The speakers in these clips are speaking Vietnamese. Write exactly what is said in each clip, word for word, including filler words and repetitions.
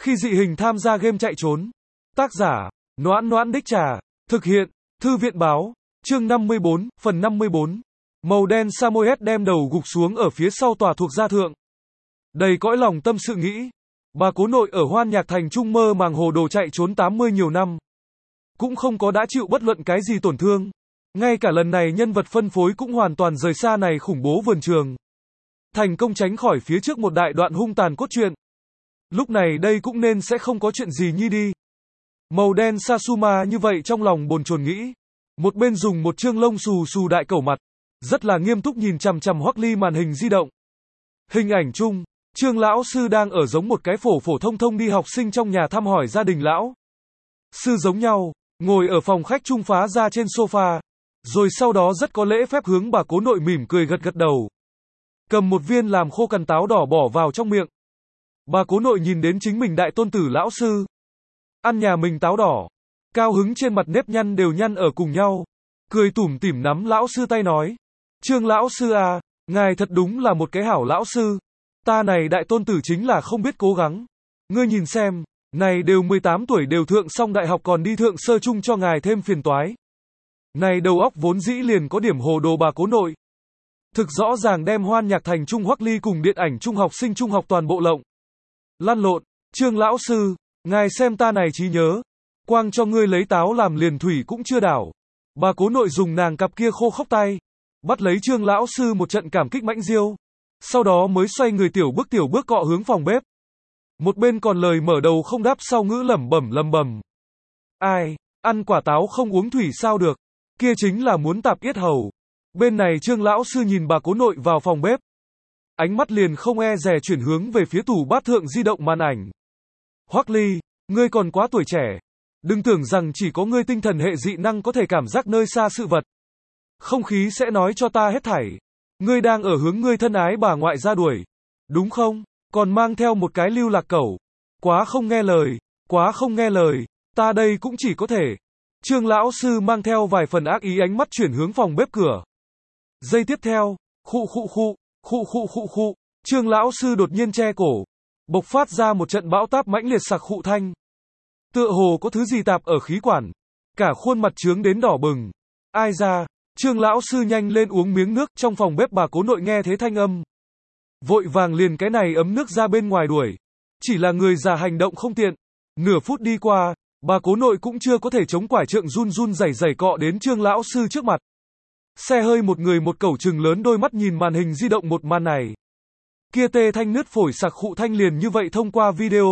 Khi dị hình tham gia game chạy trốn. Tác giả, Noãn Noãn Đích Trà. Thực hiện, Thư viện báo. Chương năm mươi bốn, phần năm mươi bốn. Màu đen Samoyed đem đầu gục xuống ở phía sau tòa thuộc gia thượng. Đầy cõi lòng tâm sự nghĩ. Bà cố nội ở Hoan Nhạc Thành Trung mơ màng hồ đồ chạy trốn tám mươi nhiều năm. Cũng không có đã chịu bất luận cái gì tổn thương. Ngay cả lần này nhân vật phân phối cũng hoàn toàn rời xa này khủng bố vườn trường. Thành công tránh khỏi phía trước một đại đoạn hung tàn cốt truyện. Lúc này đây cũng nên sẽ không có chuyện gì nhi đi. Màu đen Sasuma như vậy trong lòng bồn chồn nghĩ. Một bên dùng một trương lông xù xù đại cẩu mặt. Rất là nghiêm túc nhìn chằm chằm Hoắc Ly màn hình di động. Hình ảnh chung, Trương lão sư đang ở giống một cái phổ phổ thông thông đi học sinh trong nhà thăm hỏi gia đình lão sư giống nhau, ngồi ở phòng khách trung phá ra trên sofa, rồi sau đó rất có lễ phép hướng bà cố nội mỉm cười gật gật đầu. Cầm một viên làm khô cằn táo đỏ bỏ vào trong miệng. Bà cố nội nhìn đến chính mình đại tôn tử lão sư. Ăn nhà mình táo đỏ. Cao hứng trên mặt nếp nhăn đều nhăn ở cùng nhau. Cười tủm tỉm nắm lão sư tay nói. Trương lão sư à, ngài thật đúng là một cái hảo lão sư. Ta này đại tôn tử chính là không biết cố gắng. Ngươi nhìn xem, này đều mười tám tuổi đều thượng xong đại học còn đi thượng sơ trung cho ngài thêm phiền toái. Này đầu óc vốn dĩ liền có điểm hồ đồ bà cố nội. Thực rõ ràng đem Hoan Nhạc Thành Trung Hoắc Ly cùng điện ảnh trung học sinh trung học toàn bộ lộng. Lăn lộn, Trương lão sư, ngài xem ta này trí nhớ. Quang cho ngươi lấy táo làm liền thủy cũng chưa đảo. Bà cố nội dùng nàng cặp kia khô khốc tay. Bắt lấy Trương lão sư một trận cảm kích mãnh diêu. Sau đó mới xoay người tiểu bước tiểu bước cọ hướng phòng bếp. Một bên còn lời mở đầu không đáp sau ngữ lẩm bẩm lầm bầm. Ai, ăn quả táo không uống thủy sao được. Kia chính là muốn tạp yết hầu. Bên này Trương lão sư nhìn bà cố nội vào phòng bếp. Ánh mắt liền không e dè chuyển hướng về phía tủ bát thượng di động màn ảnh. Hoắc Ly, ngươi còn quá tuổi trẻ. Đừng tưởng rằng chỉ có ngươi tinh thần hệ dị năng có thể cảm giác nơi xa sự vật. Không khí sẽ nói cho ta hết thảy. Ngươi đang ở hướng ngươi thân ái bà ngoại ra đuổi. Đúng không? Còn mang theo một cái lưu lạc cẩu. Quá không nghe lời. Quá không nghe lời. Ta đây cũng chỉ có thể. Trương lão sư mang theo vài phần ác ý ánh mắt chuyển hướng phòng bếp cửa. Giây tiếp theo. Khụ khụ khụ. Khụ khụ khụ khụ. Trương lão sư đột nhiên che cổ. Bộc phát ra một trận bão táp mãnh liệt sặc khụ thanh. Tựa hồ có thứ gì tạp ở khí quản. Cả khuôn mặt trướng đến đỏ bừng. Ai ra? Trương lão sư nhanh lên uống miếng nước, trong phòng bếp bà cố nội nghe thế thanh âm. Vội vàng liền cái này ấm nước ra bên ngoài đuổi. Chỉ là người già hành động không tiện. Nửa phút đi qua, bà cố nội cũng chưa có thể chống quải trượng run run rẩy rẩy cọ đến Trương lão sư trước mặt. Xe hơi một người một cẩu trừng lớn đôi mắt nhìn màn hình di động một màn này. Kia tê thanh nứt phổi sặc khụ thanh liền như vậy thông qua video.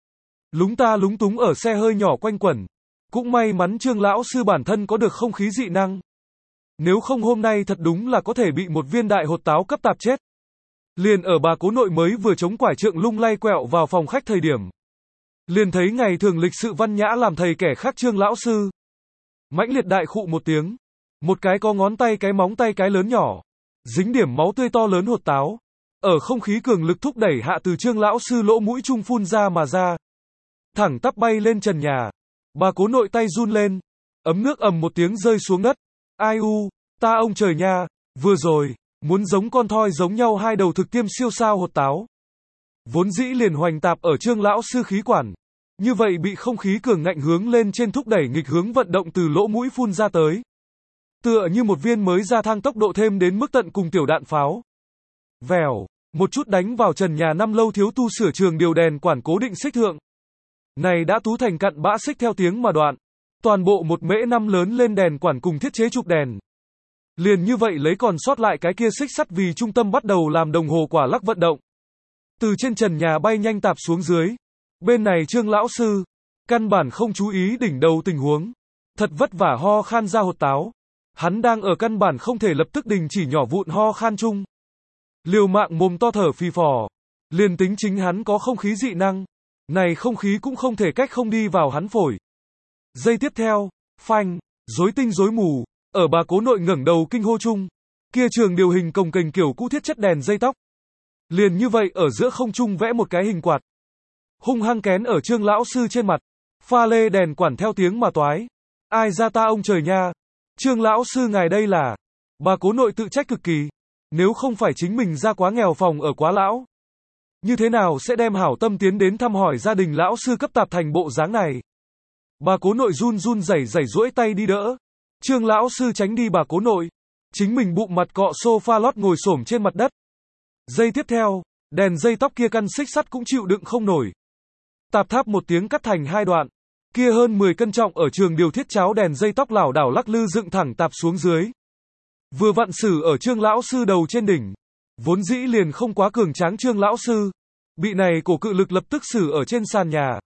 Lúng ta lúng túng ở xe hơi nhỏ quanh quẩn. Cũng may mắn Trương lão sư bản thân có được không khí dị năng. Nếu không hôm nay thật đúng là có thể bị một viên đại hột táo cấp tạp chết. Liền ở bà cố nội mới vừa chống quải trượng lung lay quẹo vào phòng khách thời điểm. Liền thấy ngày thường lịch sự văn nhã làm thầy kẻ khác Trương lão sư. Mãnh liệt đại khụ một tiếng. Một cái có ngón tay cái móng tay cái lớn nhỏ. Dính điểm máu tươi to lớn hột táo. Ở không khí cường lực thúc đẩy hạ từ Trương lão sư lỗ mũi trung phun ra mà ra. Thẳng tắp bay lên trần nhà. Bà cố nội tay run lên. Ấm nước ầm một tiếng rơi xuống đất. Ai u, ta ông trời nha, vừa rồi, muốn giống con thoi giống nhau hai đầu thực tiêm siêu sao hột táo. Vốn dĩ liền hoành tạp ở Trương lão sư khí quản. Như vậy bị không khí cường ngạnh hướng lên trên thúc đẩy nghịch hướng vận động từ lỗ mũi phun ra tới. Tựa như một viên mới ra thang tốc độ thêm đến mức tận cùng tiểu đạn pháo. Vèo, một chút đánh vào trần nhà năm lâu thiếu tu sửa trường điều đèn quản cố định xích thượng. Này đã tú thành cặn bã xích theo tiếng mà đoạn. Toàn bộ một mễ năm lớn lên đèn quản cùng thiết chế trục đèn. Liền như vậy lấy còn sót lại cái kia xích sắt vì trung tâm bắt đầu làm đồng hồ quả lắc vận động. Từ trên trần nhà bay nhanh tạp xuống dưới. Bên này Trương lão sư, căn bản không chú ý đỉnh đầu tình huống. Thật vất vả ho khan ra hột táo. Hắn đang ở căn bản không thể lập tức đình chỉ nhỏ vụn ho khan chung. Liều mạng mồm to thở phì phò. Liền tính chính hắn có không khí dị năng. Này không khí cũng không thể cách không đi vào hắn phổi. Giây tiếp theo, phanh, rối tinh rối mù, ở bà cố nội ngẩng đầu kinh hô chung. Kia trường điều hình cồng kềnh kiểu cũ thiết chất đèn dây tóc. Liền như vậy ở giữa không trung vẽ một cái hình quạt. Hung hăng kén ở Trương lão sư trên mặt. Pha lê đèn quản theo tiếng mà toái. Ai ra ta ông trời nha. Trương lão sư ngài đây là. Bà cố nội tự trách cực kỳ. Nếu không phải chính mình ra quá nghèo phòng ở quá lão. như thế nào sẽ đem hảo tâm tiến đến thăm hỏi gia đình lão sư cấp tạp thành bộ dáng này. Bà cố nội run run rẩy rẩy duỗi tay đi đỡ. Trương lão sư tránh đi bà cố nội. Chính mình bụng mặt cọ sofa lót ngồi xổm trên mặt đất. Giây tiếp theo, đèn dây tóc kia căn xích sắt cũng chịu đựng không nổi. Tạp tháp một tiếng cắt thành hai đoạn. Kia hơn mười cân trọng ở trường điều thiết cháo đèn dây tóc lảo đảo lắc lư dựng thẳng tạp xuống dưới. Vừa vặn xử ở Trương lão sư đầu trên đỉnh. Vốn dĩ liền không quá cường tráng Trương lão sư. Bị này cổ cự lực lập tức xử ở trên sàn nhà.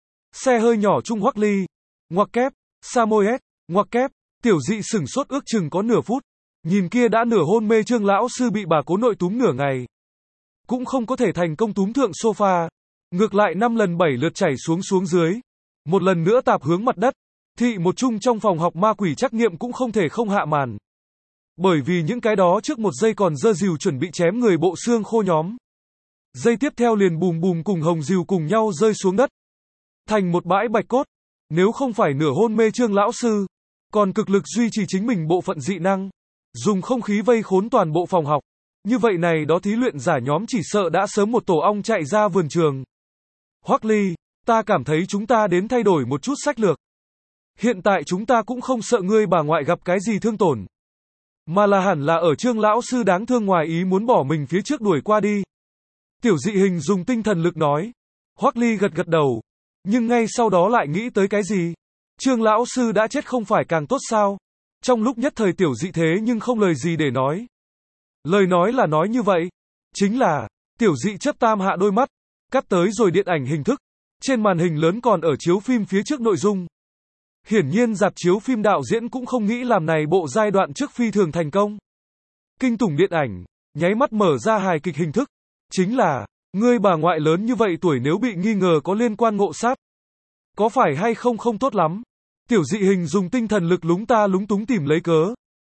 Xe hơi nhỏ Trung Hoắc Ly. Ngoặc kép. Samoyed. Ngoặc kép. Tiểu Dị sửng sốt ước chừng có nửa phút. Nhìn kia đã nửa hôn mê Trương lão sư bị bà cố nội túm nửa ngày. Cũng không có thể thành công túm thượng sofa. Ngược lại năm lần bảy lượt chảy xuống xuống dưới. Một lần nữa tạp hướng mặt đất. Thị một chung trong phòng học ma quỷ trắc nghiệm cũng không thể không hạ màn. Bởi vì những cái đó trước một giây còn dơ dìu chuẩn bị chém người bộ xương khô nhóm. Giây tiếp theo liền bùm bùm cùng hồng dìu cùng nhau rơi xuống đất. Thành một bãi bạch cốt. Nếu không phải nửa hôn mê Trương lão sư, còn cực lực duy trì chính mình bộ phận dị năng, dùng không khí vây khốn toàn bộ phòng học. Như vậy này đó thí luyện giả nhóm chỉ sợ đã sớm một tổ ong chạy ra vườn trường. Hoắc Ly, ta cảm thấy chúng ta đến thay đổi một chút sách lược. Hiện tại chúng ta cũng không sợ ngươi bà ngoại gặp cái gì thương tổn. Mà là hẳn là ở Trương lão sư đáng thương ngoài ý muốn bỏ mình phía trước đuổi qua đi. Tiểu Dị hình dùng tinh thần lực nói. Hoắc Ly gật gật đầu. Nhưng ngay sau đó lại nghĩ tới cái gì? Trương lão sư đã chết không phải càng tốt sao? Trong lúc nhất thời Tiểu Dị thế nhưng không lời gì để nói. Lời nói là nói như vậy. Chính là, Tiểu Dị chớp tam hạ đôi mắt. Cắt tới rồi điện ảnh hình thức. Trên màn hình lớn còn ở chiếu phim phía trước nội dung. Hiển nhiên rạp chiếu phim đạo diễn cũng không nghĩ làm này bộ giai đoạn trước phi thường thành công. Kinh tủng điện ảnh, nháy mắt mở ra hài kịch hình thức. Chính là, ngươi bà ngoại lớn như vậy tuổi nếu bị nghi ngờ có liên quan ngộ sát. Có phải hay không không tốt lắm. Tiểu Dị hình dùng tinh thần lực lúng ta lúng túng tìm lấy cớ.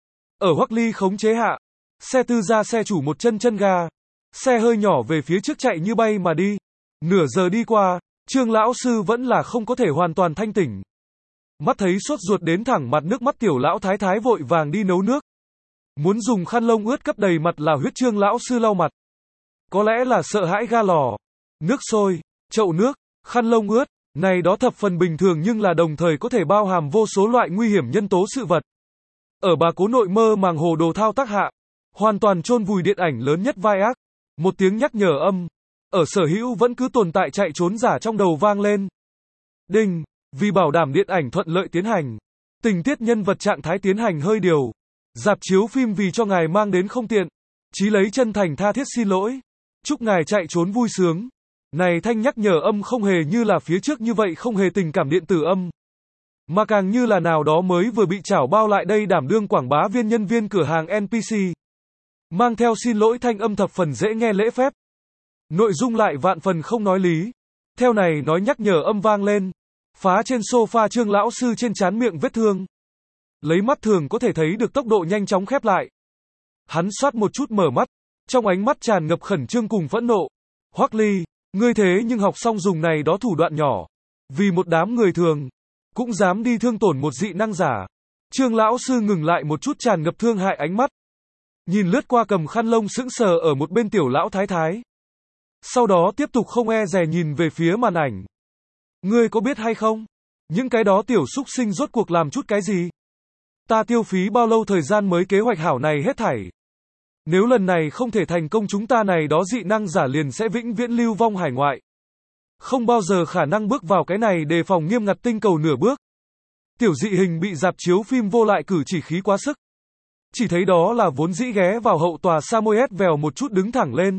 Ở Hoắc Ly khống chế hạ. Xe tư ra xe chủ một chân chân ga. Xe hơi nhỏ về phía trước chạy như bay mà đi. Nửa giờ đi qua, Trương lão sư vẫn là không có thể hoàn toàn thanh tỉnh. Mắt thấy sốt ruột đến thẳng mặt nước mắt tiểu lão thái thái vội vàng đi nấu nước. Muốn dùng khăn lông ướt cấp đầy mặt là huyết Trương lão sư lau mặt. Có lẽ là sợ hãi ga lò, nước sôi, chậu nước, khăn lông ướt, này đó thập phần bình thường nhưng là đồng thời có thể bao hàm vô số loại nguy hiểm nhân tố sự vật. Ở bà cố nội mơ màng hồ đồ thao tác hạ, hoàn toàn chôn vùi điện ảnh lớn nhất vai ác. Một tiếng nhắc nhở âm, ở sở hữu vẫn cứ tồn tại chạy trốn giả trong đầu vang lên. Đinh, vì bảo đảm điện ảnh thuận lợi tiến hành, tình tiết nhân vật trạng thái tiến hành hơi điều. Rạp chiếu phim vì cho ngài mang đến không tiện, chí lấy chân thành tha thiết xin lỗi. Chúc ngài chạy trốn vui sướng. Này thanh nhắc nhở âm không hề như là phía trước như vậy không hề tình cảm điện tử âm. Mà càng như là nào đó mới vừa bị chảo bao lại đây đảm đương quảng bá viên nhân viên cửa hàng en pê xê. Mang theo xin lỗi thanh âm thập phần dễ nghe lễ phép. Nội dung lại vạn phần không nói lý. Theo này nói nhắc nhở âm vang lên. Phá trên sofa Trương lão sư trên trán miệng vết thương. Lấy mắt thường có thể thấy được tốc độ nhanh chóng khép lại. Hắn soát một chút mở mắt. Trong ánh mắt tràn ngập khẩn trương cùng phẫn nộ. Hoắc Ly, ngươi thế nhưng học xong dùng này đó thủ đoạn nhỏ. Vì một đám người thường. Cũng dám đi thương tổn một dị năng giả. Trương lão sư ngừng lại một chút tràn ngập thương hại ánh mắt. Nhìn lướt qua cầm khăn lông sững sờ ở một bên tiểu lão thái thái. Sau đó tiếp tục không e dè nhìn về phía màn ảnh. Ngươi có biết hay không? Những cái đó tiểu súc sinh rốt cuộc làm chút cái gì? Ta tiêu phí bao lâu thời gian mới kế hoạch hảo này hết thảy? Nếu lần này không thể thành công chúng ta này đó dị năng giả liền sẽ vĩnh viễn lưu vong hải ngoại. Không bao giờ khả năng bước vào cái này đề phòng nghiêm ngặt tinh cầu nửa bước. Tiểu dị hình bị rạp chiếu phim vô lại cử chỉ khí quá sức. Chỉ thấy đó là vốn dĩ ghé vào hậu tòa Samoyed vèo một chút đứng thẳng lên.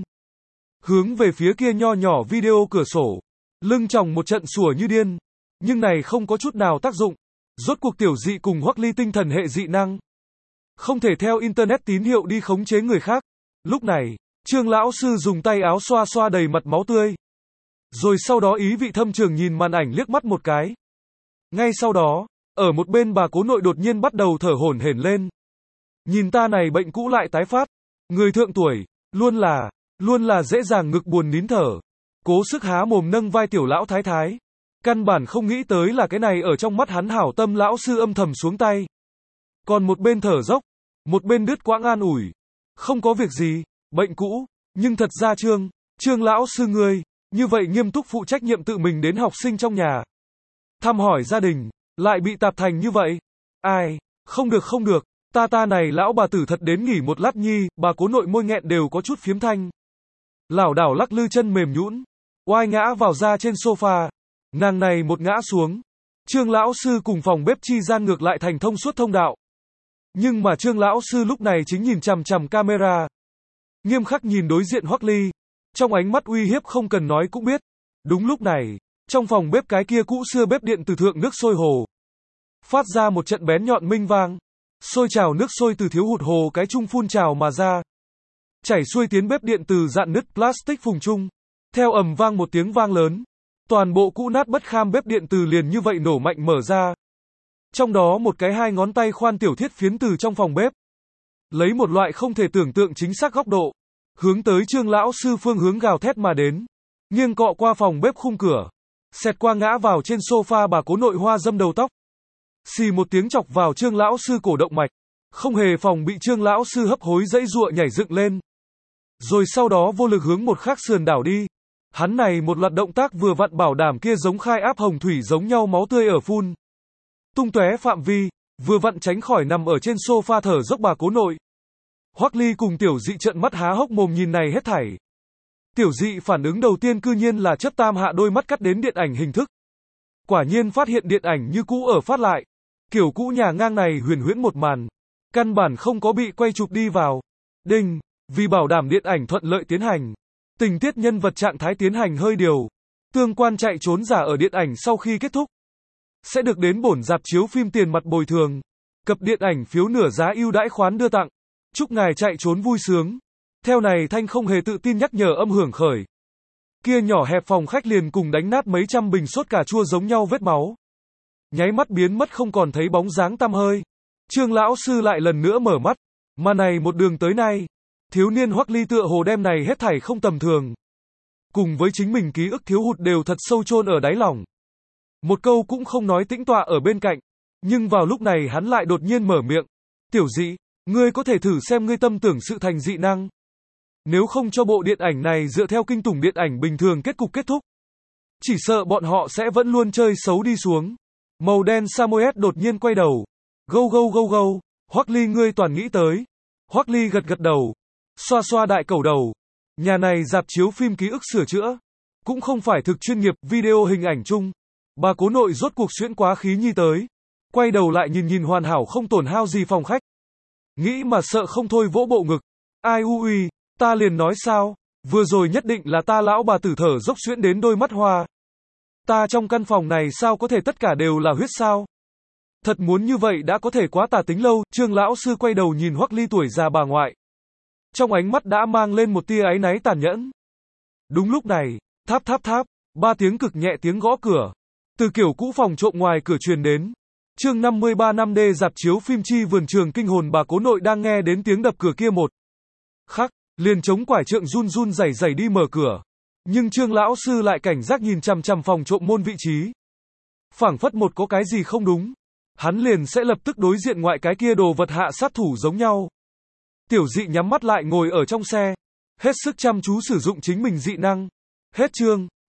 Hướng về phía kia nho nhỏ video cửa sổ. Lưng tròng một trận sủa như điên. Nhưng này không có chút nào tác dụng. Rốt cuộc tiểu dị cùng Hoắc Ly tinh thần hệ dị năng. Không thể theo internet tín hiệu đi khống chế người khác. Lúc này, Trương lão sư dùng tay áo xoa xoa đầy mặt máu tươi. Rồi sau đó ý vị thâm trường nhìn màn ảnh liếc mắt một cái. Ngay sau đó, ở một bên bà cố nội đột nhiên bắt đầu thở hổn hển lên. Nhìn ta này bệnh cũ lại tái phát. Người thượng tuổi, luôn là, luôn là dễ dàng ngực buồn nín thở. Cố sức há mồm nâng vai tiểu lão thái thái. Căn bản không nghĩ tới là cái này ở trong mắt hắn hảo tâm lão sư âm thầm xuống tay. Còn một bên thở dốc, một bên đứt quãng an ủi. Không có việc gì, bệnh cũ, nhưng thật ra Trương, Trương lão sư ngươi, như vậy nghiêm túc phụ trách nhiệm tự mình đến học sinh trong nhà. Thăm hỏi gia đình, lại bị tạp thành như vậy. Ai, không được không được, ta ta này lão bà tử thật đến nghỉ một lát nhi, bà cố nội môi nghẹn đều có chút phiếm thanh. Lảo đảo lắc lư chân mềm nhũn, oai ngã vào ra trên sofa. Nàng này một ngã xuống, Trương lão sư cùng phòng bếp chi gian ngược lại thành thông suốt thông đạo. Nhưng mà Trương lão sư lúc này chính nhìn chằm chằm camera, nghiêm khắc nhìn đối diện Hoắc Ly, trong ánh mắt uy hiếp không cần nói cũng biết. Đúng lúc này, trong phòng bếp cái kia cũ xưa bếp điện từ thượng nước sôi hồ, phát ra một trận bén nhọn minh vang, sôi trào nước sôi từ thiếu hụt hồ cái chung phun trào mà ra, chảy xuôi tiến bếp điện từ dạn nứt plastic phùng chung, theo ầm vang một tiếng vang lớn, toàn bộ cũ nát bất kham bếp điện từ liền như vậy nổ mạnh mở ra. Trong đó một cái hai ngón tay khoan tiểu thiết phiến từ trong phòng bếp, lấy một loại không thể tưởng tượng chính xác góc độ, hướng tới Trương lão sư phương hướng gào thét mà đến, nghiêng cọ qua phòng bếp khung cửa, xẹt qua ngã vào trên sofa bà cố nội hoa dâm đầu tóc. Xì một tiếng chọc vào Trương lão sư cổ động mạch, không hề phòng bị Trương lão sư hấp hối dãy giụa nhảy dựng lên, rồi sau đó vô lực hướng một khắc sườn đảo đi. Hắn này một loạt động tác vừa vặn bảo đảm kia giống khai áp hồng thủy giống nhau máu tươi ở phun tung tóe phạm vi, vừa vặn tránh khỏi nằm ở trên sofa thở dốc bà cố nội. Hoắc Ly cùng Tiểu Dị trợn mắt há hốc mồm nhìn này hết thảy. Tiểu Dị phản ứng đầu tiên cư nhiên là chất tam hạ đôi mắt cắt đến điện ảnh hình thức. Quả nhiên phát hiện điện ảnh như cũ ở phát lại. Kiểu cũ nhà ngang này huyền huyễn một màn, căn bản không có bị quay chụp đi vào. Đinh, vì bảo đảm điện ảnh thuận lợi tiến hành, tình tiết nhân vật trạng thái tiến hành hơi điều, tương quan chạy trốn giả ở điện ảnh sau khi kết thúc sẽ được đến bổn rạp chiếu phim tiền mặt bồi thường, cập điện ảnh phiếu nửa giá ưu đãi khoán đưa tặng. Chúc ngài chạy trốn vui sướng. Theo này Thanh không hề tự tin nhắc nhở âm hưởng khởi. Kia nhỏ hẹp phòng khách liền cùng đánh nát mấy trăm bình sốt cà chua giống nhau vết máu, nháy mắt biến mất không còn thấy bóng dáng tăm hơi. Trương lão sư lại lần nữa mở mắt, mà này một đường tới nay, thiếu niên Hoắc Ly tựa hồ đem này hết thảy không tầm thường, cùng với chính mình ký ức thiếu hụt đều thật sâu chôn ở đáy lòng. Một câu cũng không nói tĩnh tọa ở bên cạnh, nhưng vào lúc này hắn lại đột nhiên mở miệng. Tiểu Dị, ngươi có thể thử xem ngươi tâm tưởng sự thành dị năng. Nếu không cho bộ điện ảnh này dựa theo kinh tủng điện ảnh bình thường kết cục kết thúc, chỉ sợ bọn họ sẽ vẫn luôn chơi xấu đi xuống. Màu đen Samoyed đột nhiên quay đầu. Gâu gâu gâu gâu, Hoắc Ly ngươi toàn nghĩ tới. Hoắc Ly gật gật đầu, xoa xoa đại cầu đầu. Nhà này rạp chiếu phim ký ức sửa chữa, cũng không phải thực chuyên nghiệp video hình ảnh chung. Bà cố nội rốt cuộc xuyễn quá khí nhi tới, quay đầu lại nhìn nhìn hoàn hảo không tổn hao gì phòng khách. Nghĩ mà sợ không thôi vỗ bộ ngực. Ai u uy, ta liền nói sao, vừa rồi nhất định là ta lão bà tử thở dốc xuyễn đến đôi mắt hoa. Ta trong căn phòng này sao có thể tất cả đều là huyết sao? Thật muốn như vậy đã có thể quá tà tính lâu. Trương lão sư quay đầu nhìn Hoắc Ly tuổi già bà ngoại, trong ánh mắt đã mang lên một tia áy náy tàn nhẫn. Đúng lúc này, tháp tháp tháp, ba tiếng cực nhẹ tiếng gõ cửa, từ kiểu cũ phòng trộm ngoài cửa truyền đến. Chương năm mươi ba năm D rạp chiếu phim chi vườn trường kinh hồn bà cố nội đang nghe đến tiếng đập cửa kia một khắc, liền chống quải trượng run run rẩy rẩy đi mở cửa. Nhưng Trương lão sư lại cảnh giác nhìn chằm chằm phòng trộm môn vị trí. Phảng phất một có cái gì không đúng, hắn liền sẽ lập tức đối diện ngoại cái kia đồ vật hạ sát thủ giống nhau. Tiểu Dị nhắm mắt lại ngồi ở trong xe, hết sức chăm chú sử dụng chính mình dị năng. Hết chương.